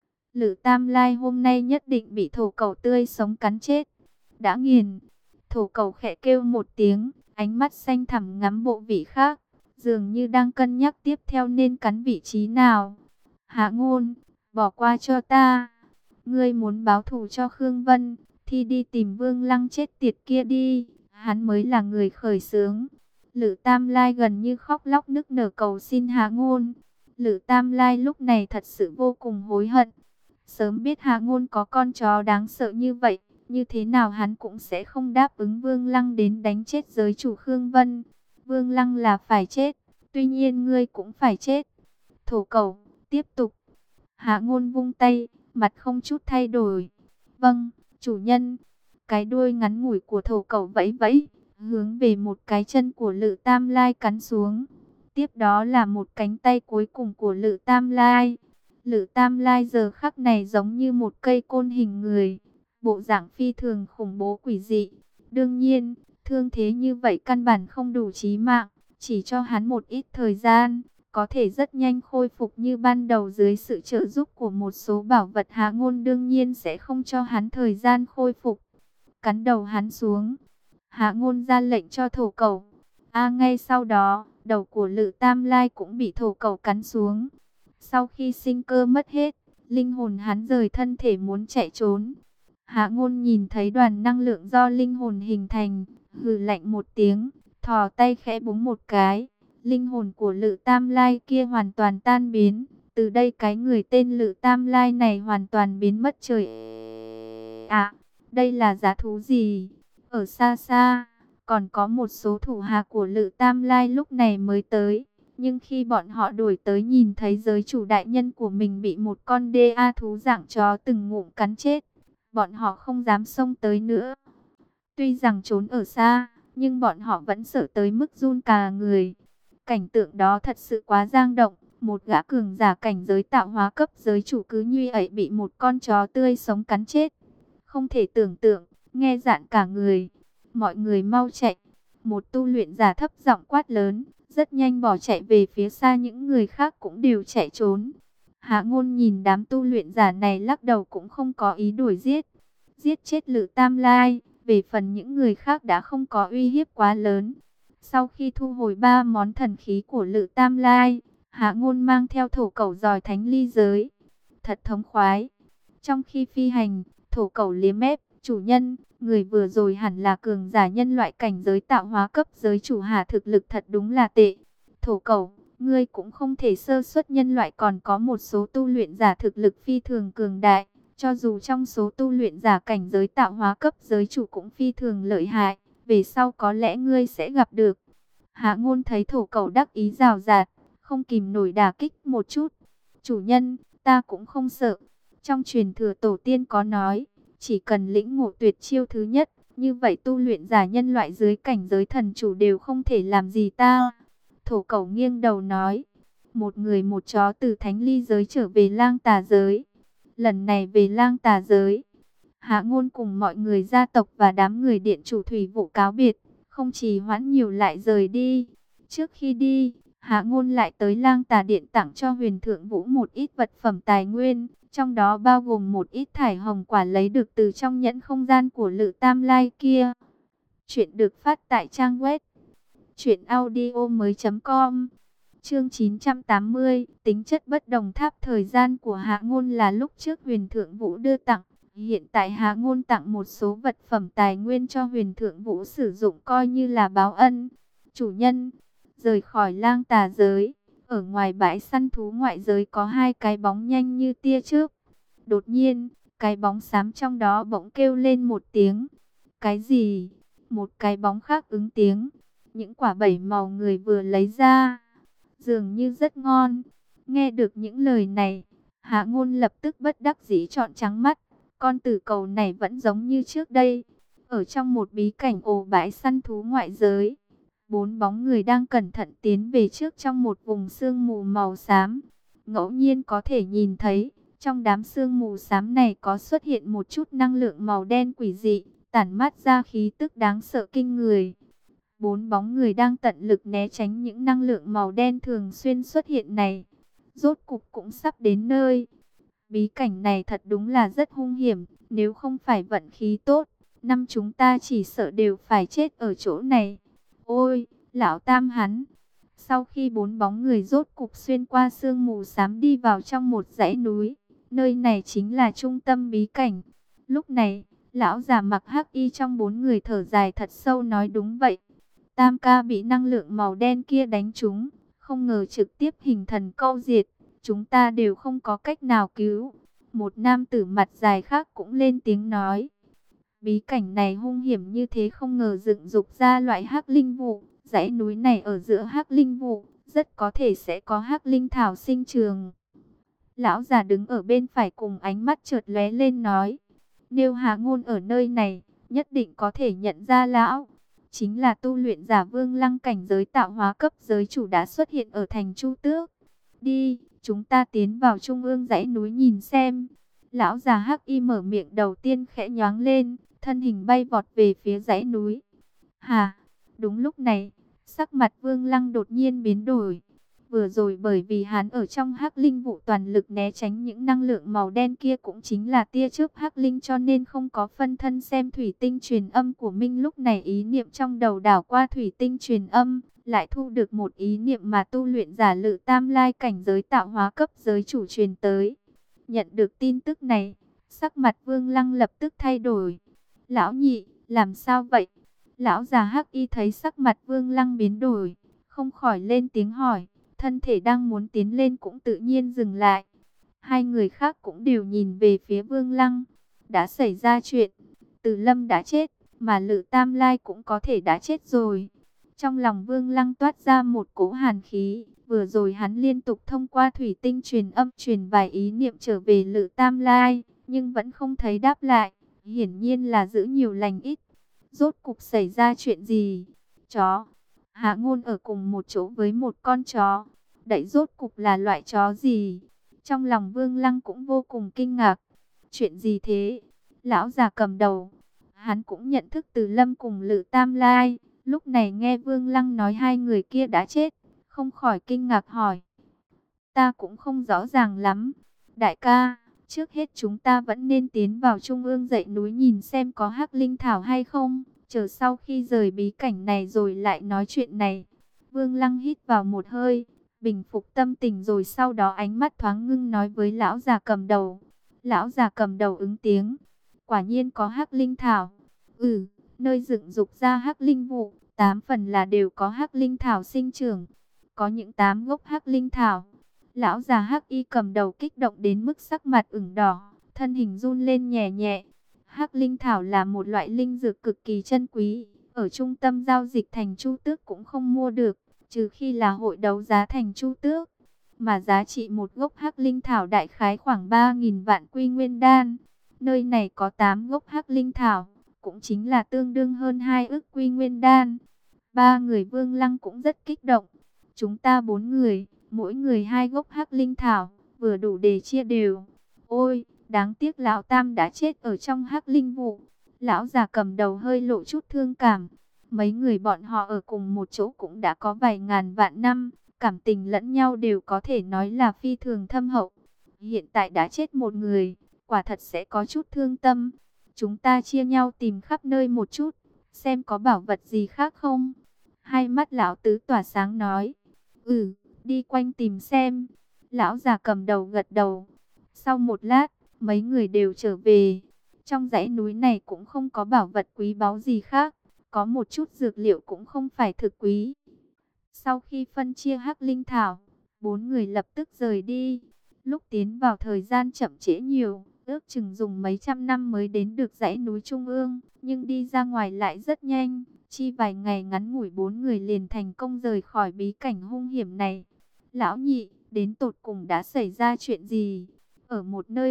Lữ Tam Lai hôm nay nhất định bị thổ cẩu tươi sống cắn chết. Đã nghiền. Thổ cẩu khẽ kêu một tiếng, ánh mắt xanh thẳm ngắm bộ vị khác, dường như đang cân nhắc tiếp theo nên cắn vị trí nào. Hạ Ngôn, bỏ qua cho ta. Ngươi muốn báo thù cho Khương Vân, thì đi tìm Vương Lăng chết tiệt kia đi, hắn mới là người khởi xướng. Lữ Tam Lai gần như khóc lóc nức nở cầu xin Hạ Ngôn. Lữ Tam Lai lúc này thật sự vô cùng hối hận. Sớm biết Hạ Ngôn có con chó đáng sợ như vậy, như thế nào hắn cũng sẽ không đáp ứng Vương Lăng đến đánh chết giới chủ Khương Vân. Vương Lăng là phải chết, tuy nhiên ngươi cũng phải chết. Thổ cẩu, tiếp tục. Hạ Ngôn vung tay, mặt không chút thay đổi. Vâng, chủ nhân. Cái đuôi ngắn ngủi của thổ cẩu vẫy vẫy, hướng về một cái chân của Lữ Tam Lai cắn xuống. Tiếp đó là một cánh tay cuối cùng của Lữ Tam Lai. Lữ Tam Lai giờ khắc này giống như một cây côn hình người, bộ dạng phi thường khủng bố quỷ dị. Đương nhiên, thương thế như vậy căn bản không đủ chí mạng, chỉ cho hắn một ít thời gian, có thể rất nhanh khôi phục như ban đầu dưới sự trợ giúp của một số bảo vật. Hạ Ngôn đương nhiên sẽ không cho hắn thời gian khôi phục. Cắn đầu hắn xuống. Hạ Ngôn ra lệnh cho thổ cẩu. Ngay sau đó, đầu của Lữ Tam Lai cũng bị thổ cẩu cắn xuống. Sau khi sinh cơ mất hết, linh hồn hắn rời thân thể muốn chạy trốn. Hạ Ngôn nhìn thấy đoàn năng lượng do linh hồn hình thành, hừ lạnh một tiếng, thò tay khẽ búng một cái. Linh hồn của Lữ Tam Lai kia hoàn toàn tan biến. Từ đây cái người tên Lữ Tam Lai này hoàn toàn biến mất. Trời ạ, đây là dã thú gì? Ở xa xa, còn có một số thủ hạ của Lữ Tam Lai lúc này mới tới. Nhưng khi bọn họ đuổi tới nhìn thấy giới chủ đại nhân của mình bị một con DA thú dạng chó từng ngụm cắn chết, bọn họ không dám xông tới nữa. Tuy rằng trốn ở xa, nhưng bọn họ vẫn sợ tới mức run cả người. Cảnh tượng đó thật sự quá giang động. Một gã cường giả cảnh giới tạo hóa cấp giới chủ cứ như ấy bị một con chó tươi sống cắn chết. Không thể tưởng tượng, nghe rợn cả người. Mọi người mau chạy. Một tu luyện giả thấp giọng quát lớn, rất nhanh bỏ chạy về phía xa, những người khác cũng đều chạy trốn. Hạ Ngôn nhìn đám tu luyện giả này lắc đầu, cũng không có ý đuổi giết. Giết chết Lữ Tam Lai, về phần những người khác đã không có uy hiếp quá lớn. Sau khi thu hồi 3 món thần khí của Lữ Tam Lai, Hạ Ngôn mang theo thổ cẩu dòi thánh ly giới. Thật thống khoái. Trong khi phi hành, thổ cẩu liếm mép, chủ nhân, người vừa rồi hẳn là cường giả nhân loại cảnh giới tạo hóa cấp giới chủ hả, thực lực thật đúng là tệ. Thổ cẩu, ngươi cũng không thể sơ suất, nhân loại còn có một số tu luyện giả thực lực phi thường cường đại. Cho dù trong số tu luyện giả cảnh giới tạo hóa cấp giới chủ cũng phi thường lợi hại. Về sau có lẽ ngươi sẽ gặp được. Hạ Ngôn thấy thổ cẩu đắc ý rào rạt, không kìm nổi đả kích một chút. Chủ nhân, ta cũng không sợ. Trong truyền thừa tổ tiên có nói, chỉ cần lĩnh ngộ tuyệt chiêu thứ nhất, như vậy tu luyện giả nhân loại dưới cảnh giới thần chủ đều không thể làm gì ta. Thổ cẩu nghiêng đầu nói, một người một chó từ thánh ly giới trở về lang tà giới. Lần này về lang tà giới, Hạ Ngôn cùng mọi người gia tộc và đám người điện chủ thủy vụ cáo biệt, không trì hoãn nhiều lại rời đi. Trước khi đi, Hạ Ngôn lại tới lang tà điện tặng cho Huyền Thượng Vũ một ít vật phẩm tài nguyên, trong đó bao gồm một ít thải hồng quả lấy được từ trong nhẫn không gian của Lữ Tam Lai kia. Chuyện được phát tại trang web truyệnaudiomoi.com. Chương 980, tính chất bất đồng. Tháp thời gian của Hạ Ngôn là lúc trước Huyền Thượng Vũ đưa tặng, Hiện tại Hạ Ngôn tặng một số vật phẩm tài nguyên cho Huyền Thượng Vũ sử dụng coi như là báo ân. Chủ nhân, rời khỏi lang tà giới, ở ngoài bãi săn thú ngoại giới có hai cái bóng nhanh như tia chớp. Đột nhiên, cái bóng xám trong đó bỗng kêu lên một tiếng. Cái gì? Một cái bóng khác ứng tiếng. Những quả bảy màu người vừa lấy ra, dường như rất ngon. Nghe được những lời này, Hạ Ngôn lập tức bất đắc dĩ trọn trắng mắt. Con tử cầu này vẫn giống như trước đây. Ở trong một bí cảnh ổ bãi săn thú ngoại giới, bốn bóng người đang cẩn thận tiến về trước trong một vùng sương mù màu xám. Ngẫu nhiên có thể nhìn thấy, trong đám sương mù xám này có xuất hiện một chút năng lượng màu đen quỷ dị, tản mát ra khí tức đáng sợ kinh người. Bốn bóng người đang tận lực né tránh những năng lượng màu đen thường xuyên xuất hiện này. Rốt cục cũng sắp đến nơi. Bí cảnh này thật đúng là rất hung hiểm, nếu không phải vận khí tốt, năm chúng ta chỉ sợ đều phải chết ở chỗ này. Ôi, lão tam hắn. Sau khi bốn bóng người rốt cục xuyên qua sương mù xám đi vào trong một dãy núi, nơi này chính là trung tâm bí cảnh. Lúc này, lão già mặc hắc y trong bốn người thở dài thật sâu nói đúng vậy. Tam ca bị năng lượng màu đen kia đánh trúng, không ngờ trực tiếp hình thần câu diệt, chúng ta đều không có cách nào cứu. Một nam tử mặt dài khác cũng lên tiếng nói. Bí cảnh này hung hiểm như thế không ngờ dựng dục ra loại hắc linh vụ. Dãy núi này ở giữa hắc linh vụ, rất có thể sẽ có hắc linh thảo sinh trường. Lão già đứng ở bên phải cùng ánh mắt chợt lóe lên nói. Nếu Hạ Ngôn ở nơi này, nhất định có thể nhận ra lão. Chính là tu luyện giả Vương Lăng cảnh giới tạo hóa cấp giới chủ đã xuất hiện ở thành Chu Tước. Đi, chúng ta tiến vào trung ương dãy núi nhìn xem. Lão già hắc y mở miệng đầu tiên khẽ nhoáng lên, thân hình bay vọt về phía dãy núi. Hà, đúng lúc này, sắc mặt Vương Lăng đột nhiên biến đổi. Vừa rồi bởi vì hắn ở trong hắc linh vụ toàn lực né tránh những năng lượng màu đen kia cũng chính là tia chớp hắc linh cho nên không có phân thân xem thủy tinh truyền âm của Minh. Lúc này ý niệm trong đầu đảo qua thủy tinh truyền âm, lại thu được một ý niệm mà tu luyện giả Lự Tam Lai cảnh giới tạo hóa cấp giới chủ truyền tới. Nhận được tin tức này, sắc mặt Vương Lăng lập tức thay đổi. Lão nhị, làm sao vậy? Lão già hắc y thấy sắc mặt Vương Lăng biến đổi, không khỏi lên tiếng hỏi. Thân thể đang muốn tiến lên cũng tự nhiên dừng lại. Hai người khác cũng đều nhìn về phía Vương Lăng. Đã xảy ra chuyện, Từ Lâm đã chết, mà Lự Tam Lai cũng có thể đã chết rồi. Trong lòng Vương Lăng toát ra một cỗ hàn khí. Vừa rồi hắn liên tục thông qua thủy tinh truyền âm truyền vài ý niệm trở về Lự Tam Lai, nhưng vẫn không thấy đáp lại. Hiển nhiên là giữ nhiều lành ít. Rốt cục xảy ra chuyện gì? Chó. Hạ Ngôn ở cùng một chỗ với một con chó. Đấy rốt cục là loại chó gì? Trong lòng Vương Lăng cũng vô cùng kinh ngạc. Chuyện gì thế? Lão già cầm đầu. Hắn cũng nhận thức Từ Lâm cùng Lự Tam Lai. Lúc này nghe Vương Lăng nói hai người kia đã chết, không khỏi kinh ngạc hỏi. Ta cũng không rõ ràng lắm. Đại ca, trước hết chúng ta vẫn nên tiến vào trung ương dãy núi nhìn xem có hắc linh thảo hay không. Chờ sau khi rời bí cảnh này rồi lại nói chuyện này. Vương Lăng hít vào một hơi, bình phục tâm tình rồi sau đó ánh mắt thoáng ngưng nói với lão già cầm đầu. Lão già cầm đầu ứng tiếng. Quả nhiên có hắc linh thảo. Nơi dựng dục ra hắc linh vụ, 8 phần là đều có hắc linh thảo sinh trưởng. Có những 8 gốc hắc linh thảo. Lão già hắc y cầm đầu kích động đến mức sắc mặt ửng đỏ, thân hình run lên nhẹ nhẹ. Hắc linh thảo là một loại linh dược cực kỳ chân quý, ở trung tâm giao dịch thành Chu Tước cũng không mua được, trừ khi là hội đấu giá thành Chu Tước. Mà giá trị một gốc hắc linh thảo đại khái khoảng 3.000 vạn quy nguyên đan. Nơi này có 8 gốc hắc linh thảo, cũng chính là tương đương hơn 2 ức quy nguyên đan. Ba người Vương Lăng cũng rất kích động. Chúng ta 4 người, mỗi người 2 gốc hắc linh thảo, vừa đủ để chia đều. Ôi, đáng tiếc lão tam đã chết ở trong hắc linh vụ. Lão già cầm đầu hơi lộ chút thương cảm. Mấy người bọn họ ở cùng một chỗ cũng đã có vài ngàn vạn năm, cảm tình lẫn nhau đều có thể nói là phi thường thâm hậu. Hiện tại đã chết một người, quả thật sẽ có chút thương tâm. Chúng ta chia nhau tìm khắp nơi một chút, xem có bảo vật gì khác không. Hai mắt lão tứ tỏa sáng nói. Đi quanh tìm xem. Lão già cầm đầu gật đầu. Sau một lát, mấy người đều trở về. Trong dãy núi này cũng không có bảo vật quý báu gì khác, có một chút dược liệu cũng không phải thực quý. Sau khi phân chia hắc linh thảo, 4 người lập tức rời đi. Lúc tiến vào thời gian chậm trễ nhiều, ước chừng dùng mấy trăm năm mới đến được dãy núi Trung ương, nhưng đi ra ngoài lại rất nhanh. Chi vài ngày ngắn ngủi 4 người liền thành công rời khỏi bí cảnh hung hiểm này. Lão nhị, đến tột cùng đã xảy ra chuyện gì? Ở một nơi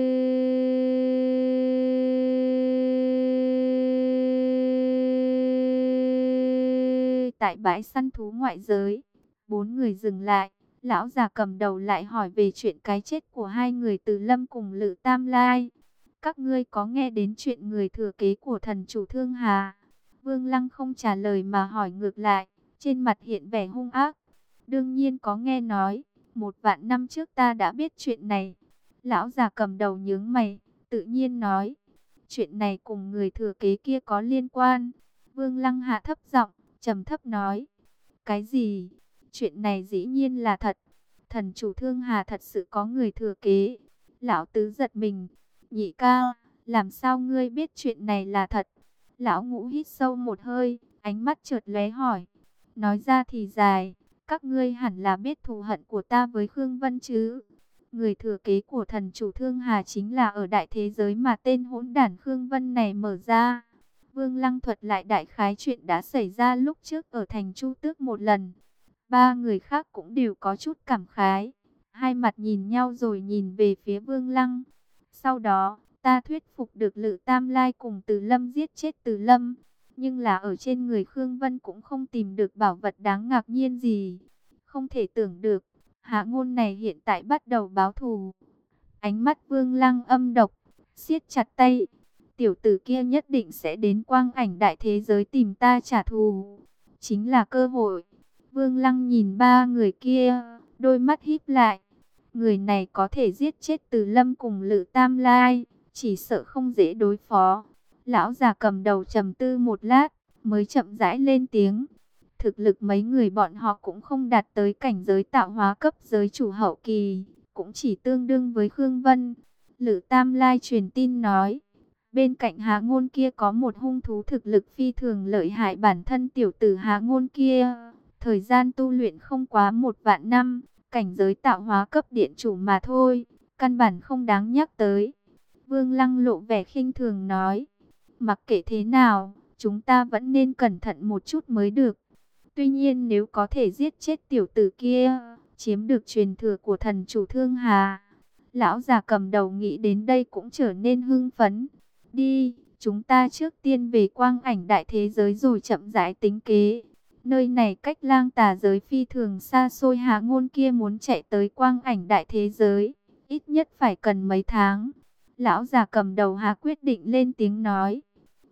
tại bãi săn thú ngoại giới, 4 người dừng lại. Lão già cầm đầu lại hỏi về chuyện cái chết của 2 người Từ Lâm cùng Lữ Tam Lai. Các ngươi có nghe đến chuyện người thừa kế của thần chủ Thương Hà? Vương Lăng không trả lời mà hỏi ngược lại, trên mặt hiện vẻ hung ác. Đương nhiên có nghe nói, 1 vạn năm trước ta đã biết chuyện này. Lão già cầm đầu nhướng mày, tự nhiên nói, chuyện này cùng người thừa kế kia có liên quan. Vương Lăng hạ thấp giọng, trầm thấp nói, cái gì? Chuyện này dĩ nhiên là thật. Thần chủ Thương Hà thật sự có người thừa kế. Lão tứ giật mình, nhị ca, làm sao ngươi biết chuyện này là thật? Lão ngũ hít sâu một hơi, ánh mắt chợt lóe hỏi, nói ra thì dài, các ngươi hẳn là biết thù hận của ta với Khương Vân chứ? Người thừa kế của thần chủ Thương Hà chính là ở đại thế giới mà tên hỗn đản Khương Vân này mở ra. Vương Lăng thuật lại đại khái chuyện đã xảy ra lúc trước ở thành Chu Tước một lần. 3 người khác cũng đều có chút cảm khái. Hai mặt nhìn nhau rồi nhìn về phía Vương Lăng. Sau đó, ta thuyết phục được Lữ Tam Lai cùng Từ Lâm giết chết Từ Lâm. Nhưng là ở trên người Khương Vân cũng không tìm được bảo vật đáng ngạc nhiên gì. Không thể tưởng được, Hạ Ngôn này hiện tại bắt đầu báo thù. Ánh mắt Vương Lăng âm độc, siết chặt tay. Tiểu tử kia nhất định sẽ đến quang ảnh đại thế giới tìm ta trả thù. Chính là cơ hội. Vương Lăng nhìn 3 người kia, đôi mắt híp lại. Người này có thể giết chết Từ Lâm cùng Lữ Tam Lai, chỉ sợ không dễ đối phó. Lão già cầm đầu trầm tư một lát, mới chậm rãi lên tiếng. Thực lực mấy người bọn họ cũng không đạt tới cảnh giới tạo hóa cấp giới chủ hậu kỳ, cũng chỉ tương đương với Khương Vân. Lữ Tam Lai truyền tin nói, bên cạnh Hạ Ngôn kia có một hung thú thực lực phi thường lợi hại, bản thân tiểu tử Hạ Ngôn kia thời gian tu luyện không quá 1 vạn năm, cảnh giới tạo hóa cấp điện chủ mà thôi, căn bản không đáng nhắc tới. Vương Lăng lộ vẻ khinh thường nói, mặc kệ thế nào, chúng ta vẫn nên cẩn thận một chút mới được. Tuy nhiên nếu có thể giết chết tiểu tử kia, chiếm được truyền thừa của thần chủ Thương Hà, lão già cầm đầu nghĩ đến đây cũng trở nên hưng phấn. Đi, chúng ta trước tiên về quang ảnh đại thế giới rồi chậm rãi tính kế. Nơi này cách lang tà giới phi thường xa xôi, Hạ Ngôn kia muốn chạy tới quang ảnh đại thế giới, ít nhất phải cần mấy tháng. Lão già cầm đầu Hạ quyết định lên tiếng nói,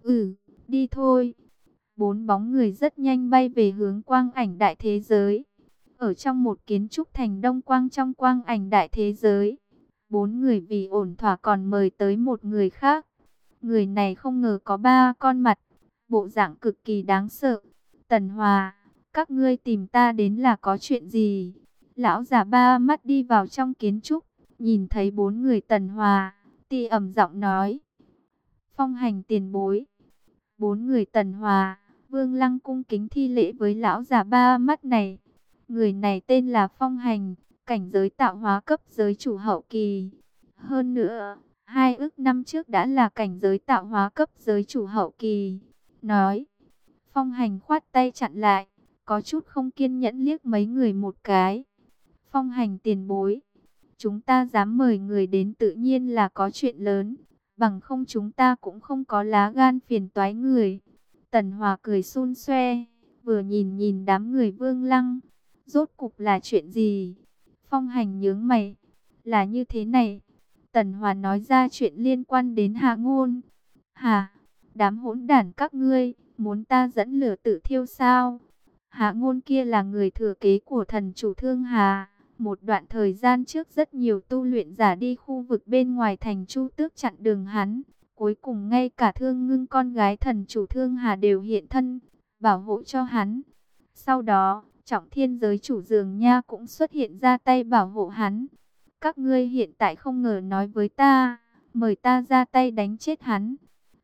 đi thôi. 4 bóng người rất nhanh bay về hướng quang ảnh đại thế giới. Ở trong một kiến trúc thành Đông Quang trong quang ảnh đại thế giới, 4 người vì ổn thỏa còn mời tới một người khác. Người này không ngờ có 3 con mặt, bộ dạng cực kỳ đáng sợ. Tần Hòa, các ngươi tìm ta đến là có chuyện gì? Lão già 3 mắt đi vào trong kiến trúc, nhìn thấy 4 người Tần Hòa, thì ẩm giọng nói, Phong Hành tiền bối. 4 người Tần Hòa, Vương Lăng cung kính thi lễ với lão già 3 mắt này. Người này tên là Phong Hành, cảnh giới tạo hóa cấp giới chủ hậu kỳ. Hơn nữa, 2 ức năm trước đã là cảnh giới tạo hóa cấp giới chủ hậu kỳ. Nói, Phong Hành khoát tay chặn lại, có chút không kiên nhẫn liếc mấy người một cái. Phong Hành tiền bối, chúng ta dám mời người đến tự nhiên là có chuyện lớn, bằng không chúng ta cũng không có lá gan phiền toái người. Tần Hòa cười xun xoe, vừa nhìn nhìn đám người Vương Lăng, rốt cục là chuyện gì? Phong Hành nhướng mày, là như thế này. Tần Hòa nói ra chuyện liên quan đến Hạ Ngôn. Hả? Đám hỗn đản các ngươi, muốn ta dẫn lửa tự thiêu sao? Hạ Ngôn kia là người thừa kế của thần chủ Thương Hà. Một đoạn thời gian trước rất nhiều tu luyện giả đi khu vực bên ngoài thành Chu Tước chặn đường hắn. Cuối cùng ngay cả Thương Ngưng con gái thần chủ Thương Hà đều hiện thân, bảo hộ cho hắn. Sau đó, Trọng Thiên giới chủ Dường Nha cũng xuất hiện ra tay bảo hộ hắn. Các ngươi hiện tại không ngờ nói với ta, mời ta ra tay đánh chết hắn.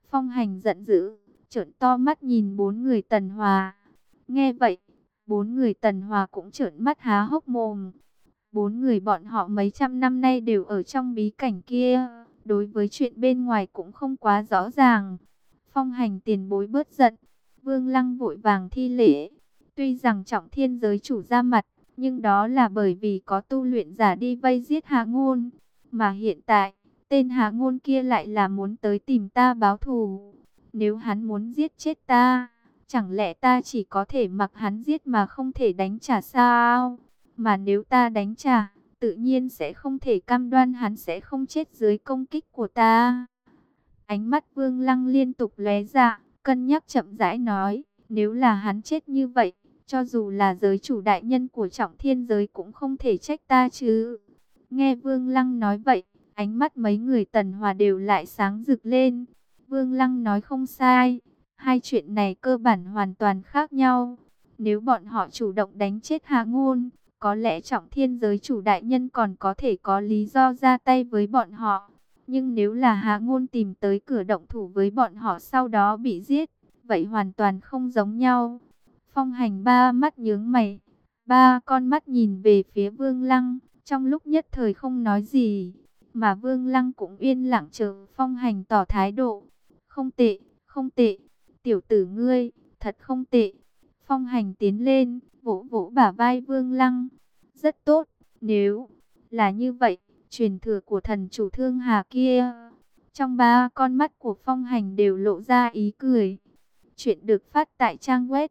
Phong Hành giận dữ, trợn to mắt nhìn bốn người Tần Hòa. Nghe vậy, bốn người Tần Hòa cũng trợn mắt há hốc mồm. Bốn người bọn họ mấy trăm năm nay đều ở trong bí cảnh kia, đối với chuyện bên ngoài cũng không quá rõ ràng. Phong Hành tiền bối bớt giận, Vương Lăng vội vàng thi lễ. Tuy rằng Trọng Thiên giới chủ ra mặt, nhưng đó là bởi vì có tu luyện giả đi vây giết Hạ Ngôn. Mà hiện tại, tên Hạ Ngôn kia lại là muốn tới tìm ta báo thù. Nếu hắn muốn giết chết ta, chẳng lẽ ta chỉ có thể mặc hắn giết mà không thể đánh trả sao? Mà nếu ta đánh trả, tự nhiên sẽ không thể cam đoan hắn sẽ không chết dưới công kích của ta. Ánh mắt Vương Lăng liên tục lóe ra, cân nhắc chậm rãi nói, nếu là hắn chết như vậy, cho dù là giới chủ đại nhân của Trọng Thiên giới cũng không thể trách ta chứ. Nghe Vương Lăng nói vậy, ánh mắt mấy người Tần Hòa đều lại sáng rực lên. Vương Lăng nói không sai, hai chuyện này cơ bản hoàn toàn khác nhau. Nếu bọn họ chủ động đánh chết Hạ Ngôn, có lẽ Trọng Thiên giới chủ đại nhân còn có thể có lý do ra tay với bọn họ. Nhưng nếu là Hạ Ngôn tìm tới cửa động thủ với bọn họ sau đó bị giết, vậy hoàn toàn không giống nhau. Phong Hành ba mắt nhướng mày, ba con mắt nhìn về phía Vương Lăng, trong lúc nhất thời không nói gì. Mà Vương Lăng cũng yên lặng chờ Phong Hành tỏ thái độ. Không tệ, không tệ, tiểu tử ngươi, thật không tệ. Phong Hành tiến lên, vỗ vỗ bả vai Vương Lăng. Rất tốt, nếu là như vậy, truyền thừa của thần chủ Thương Hà kia. Trong ba con mắt của Phong Hành đều lộ ra ý cười. Chuyện được phát tại trang web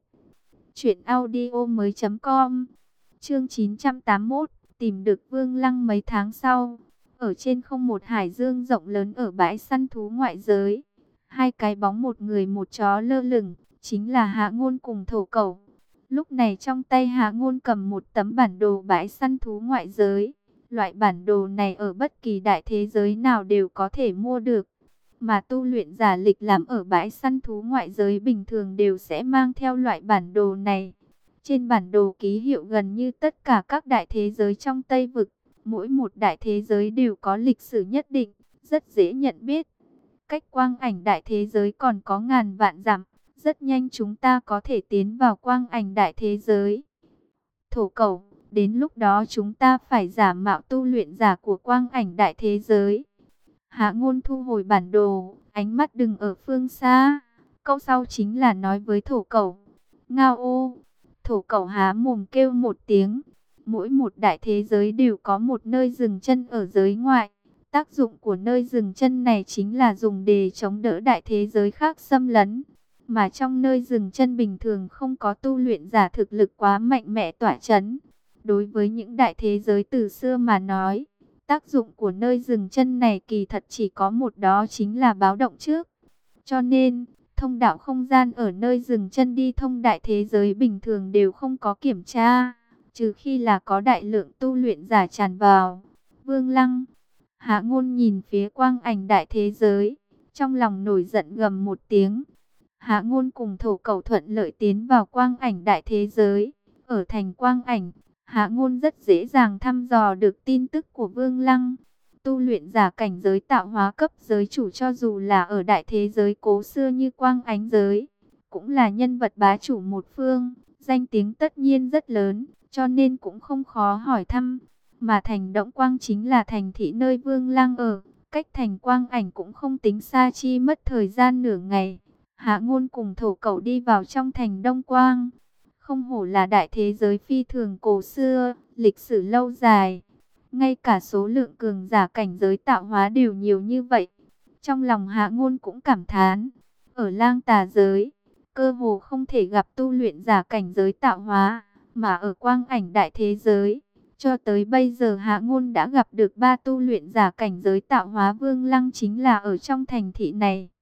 truyệnaudiomoi.com. Chương 981, tìm được Vương Lăng mấy tháng sau. Ở trên không một hải dương rộng lớn ở bãi săn thú ngoại giới. Hai cái bóng một người một chó lơ lửng, chính là Hạ Ngôn cùng Thổ Cẩu. Lúc này trong tay Hạ Ngôn cầm một tấm bản đồ bãi săn thú ngoại giới. Loại bản đồ này ở bất kỳ đại thế giới nào đều có thể mua được. Mà tu luyện giả lịch lãm ở bãi săn thú ngoại giới bình thường đều sẽ mang theo loại bản đồ này. Trên bản đồ ký hiệu gần như tất cả các đại thế giới trong Tây Vực. Mỗi một đại thế giới đều có lịch sử nhất định, rất dễ nhận biết. Cách quang ảnh đại thế giới còn có ngàn vạn dặm. Rất nhanh chúng ta có thể tiến vào quang ảnh đại thế giới. Thổ Cẩu, đến lúc đó chúng ta phải giả mạo tu luyện giả của quang ảnh đại thế giới. Hạ Ngôn thu hồi bản đồ, ánh mắt đừng ở phương xa. Câu sau chính là nói với Thổ Cẩu. Ngao ô, Thổ Cẩu há mồm kêu một tiếng. Mỗi một đại thế giới đều có một nơi dừng chân ở giới ngoại. Tác dụng của nơi dừng chân này chính là dùng để chống đỡ đại thế giới khác xâm lấn. Mà trong nơi dừng chân bình thường không có tu luyện giả thực lực quá mạnh mẽ tỏa chấn. Đối với những đại thế giới từ xưa mà nói, tác dụng của nơi dừng chân này kỳ thật chỉ có một, đó chính là báo động trước. Cho nên, thông đạo không gian ở nơi dừng chân đi thông đại thế giới bình thường đều không có kiểm tra, trừ khi là có đại lượng tu luyện giả tràn vào. Vương Lăng, Hạ Ngôn nhìn phía quang ảnh đại thế giới, trong lòng nổi giận gầm một tiếng. Hạ Ngôn cùng Thổ Cẩu thuận lợi tiến vào quang ảnh đại thế giới. Ở thành quang ảnh, Hạ Ngôn rất dễ dàng thăm dò được tin tức của Vương Lăng. Tu luyện giả cảnh giới tạo hóa cấp giới chủ cho dù là ở đại thế giới cố xưa như quang ánh giới, cũng là nhân vật bá chủ một phương, danh tiếng tất nhiên rất lớn, cho nên cũng không khó hỏi thăm. Mà thành Động Quang chính là thành thị nơi Vương Lăng ở, cách thành quang ảnh cũng không tính xa, chi mất thời gian nửa ngày. Hạ Ngôn cùng Thổ Cẩu đi vào trong thành Đông Quang. Không hổ là đại thế giới phi thường cổ xưa, lịch sử lâu dài. Ngay cả số lượng cường giả cảnh giới tạo hóa đều nhiều như vậy. Trong lòng Hạ Ngôn cũng cảm thán. Ở Lang Tà giới, cơ hồ không thể gặp tu luyện giả cảnh giới tạo hóa. Mà ở quang ảnh đại thế giới, cho tới bây giờ Hạ Ngôn đã gặp được 3 tu luyện giả cảnh giới tạo hóa. Vương Lăng chính là ở trong thành thị này.